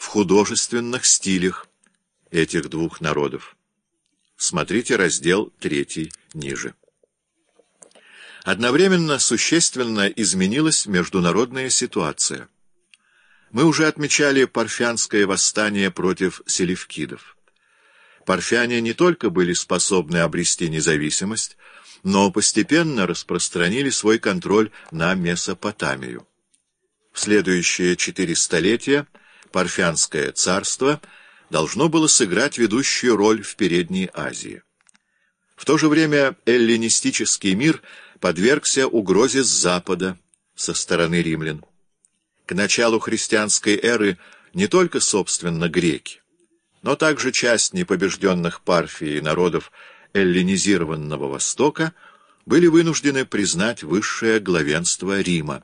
художественных стилях этих двух народов. Смотрите раздел 3 ниже. Одновременно существенно изменилась международная ситуация. Мы уже отмечали парфянское восстание против селевкидов. Парфяне не только были способны обрести независимость, но постепенно распространили свой контроль на Месопотамию. В следующие 4 столетия Парфянское царство должно было сыграть ведущую роль в Передней Азии. В то же время эллинистический мир подвергся угрозе с запада, со стороны римлян. К началу христианской эры не только, собственно, греки, но также часть непобежденных Парфией народов эллинизированного Востока были вынуждены признать высшее главенство Рима.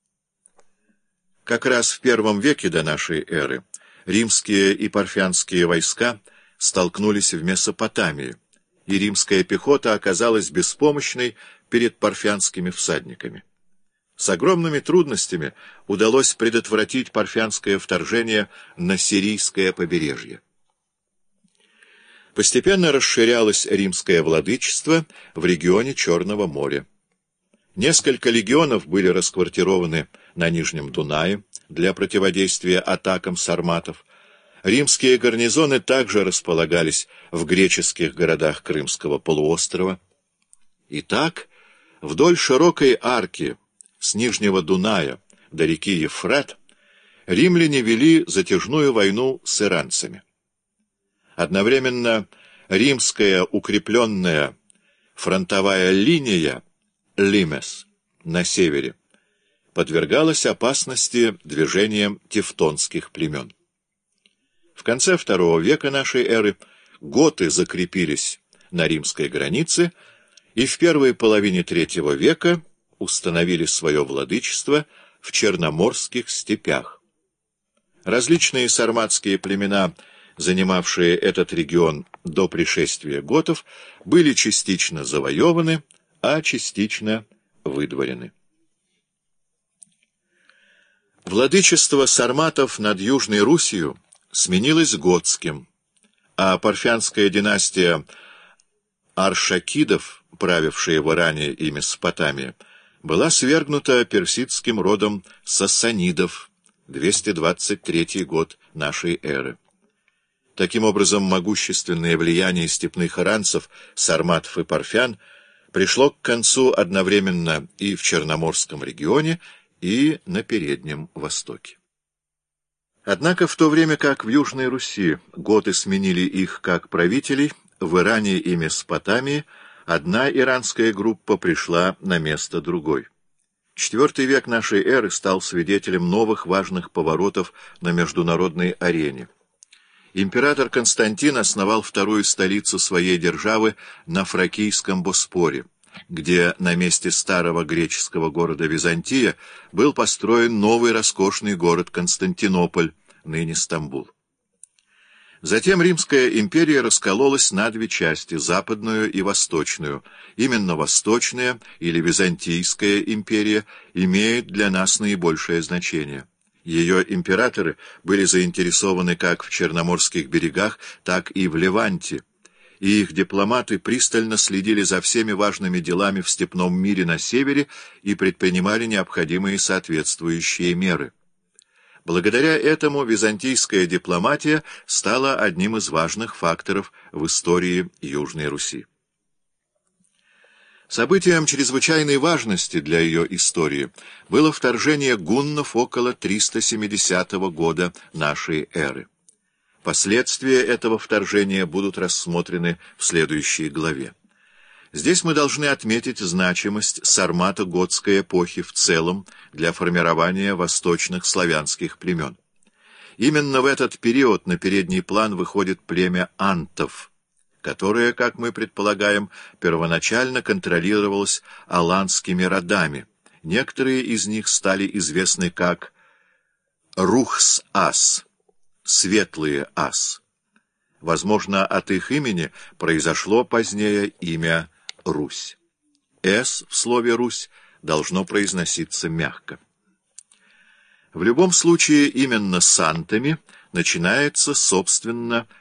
Как раз в I веке до нашей эры римские и парфянские войска столкнулись в Месопотамии, и римская пехота оказалась беспомощной перед парфянскими всадниками. С огромными трудностями удалось предотвратить парфянское вторжение на сирийское побережье. Постепенно расширялось римское владычество в регионе Черного моря. Несколько легионов были расквартированы на Нижнем Дунае для противодействия атакам сарматов. Римские гарнизоны также располагались в греческих городах Крымского полуострова. Итак, вдоль широкой арки с Нижнего Дуная до реки Ефрат римляне вели затяжную войну с иранцами. Одновременно римская укрепленная фронтовая линия Лимес на севере подвергалась опасности движением тевтонских племен. В конце II века нашей эры готы закрепились на римской границе и в первой половине III века установили свое владычество в Черноморских степях. Различные сарматские племена, занимавшие этот регион до пришествия готов, были частично завоеваны, а частично выдворены. Владычество сарматов над Южной Русью сменилось готским, а парфянская династия аршакидов, правившая в Иране и Месопотамии, была свергнута персидским родом сасанидов, 223 год нашей эры. Таким образом, могущественное влияние степных иранцев, сарматов и парфян пришло к концу одновременно и в Черноморском регионе, и на Переднем Востоке. Однако в то время как в Южной Руси готы сменили их как правителей, в Иране и Месопотамии одна иранская группа пришла на место другой. IV век нашей эры стал свидетелем новых важных поворотов на международной арене. Император Константин основал вторую столицу своей державы на Фракийском Боспоре, где на месте старого греческого города Византия был построен новый роскошный город Константинополь, ныне Стамбул. Затем Римская империя раскололась на 2 части, западную и восточную. Именно восточная или Византийская империя имеет для нас наибольшее значение. Ее императоры были заинтересованы как в Черноморских берегах, так и в Леванте, и их дипломаты пристально следили за всеми важными делами в степном мире на севере и предпринимали необходимые соответствующие меры. Благодаря этому византийская дипломатия стала одним из важных факторов в истории Южной Руси. Событием чрезвычайной важности для ее истории было вторжение гуннов около 370 года нашей эры. Последствия этого вторжения будут рассмотрены в следующей главе. Здесь мы должны отметить значимость сармато-готской эпохи в целом для формирования восточных славянских племен. Именно в этот период на передний план выходит племя антов, которое, как мы предполагаем, первоначально контролировалось аланскими родами. Некоторые из них стали известны как Рухс-Ас, светлые ас. Возможно, от их имени произошло позднее имя Русь. «С» в слове «Русь» должно произноситься мягко. В любом случае, именно с антами начинается, собственно,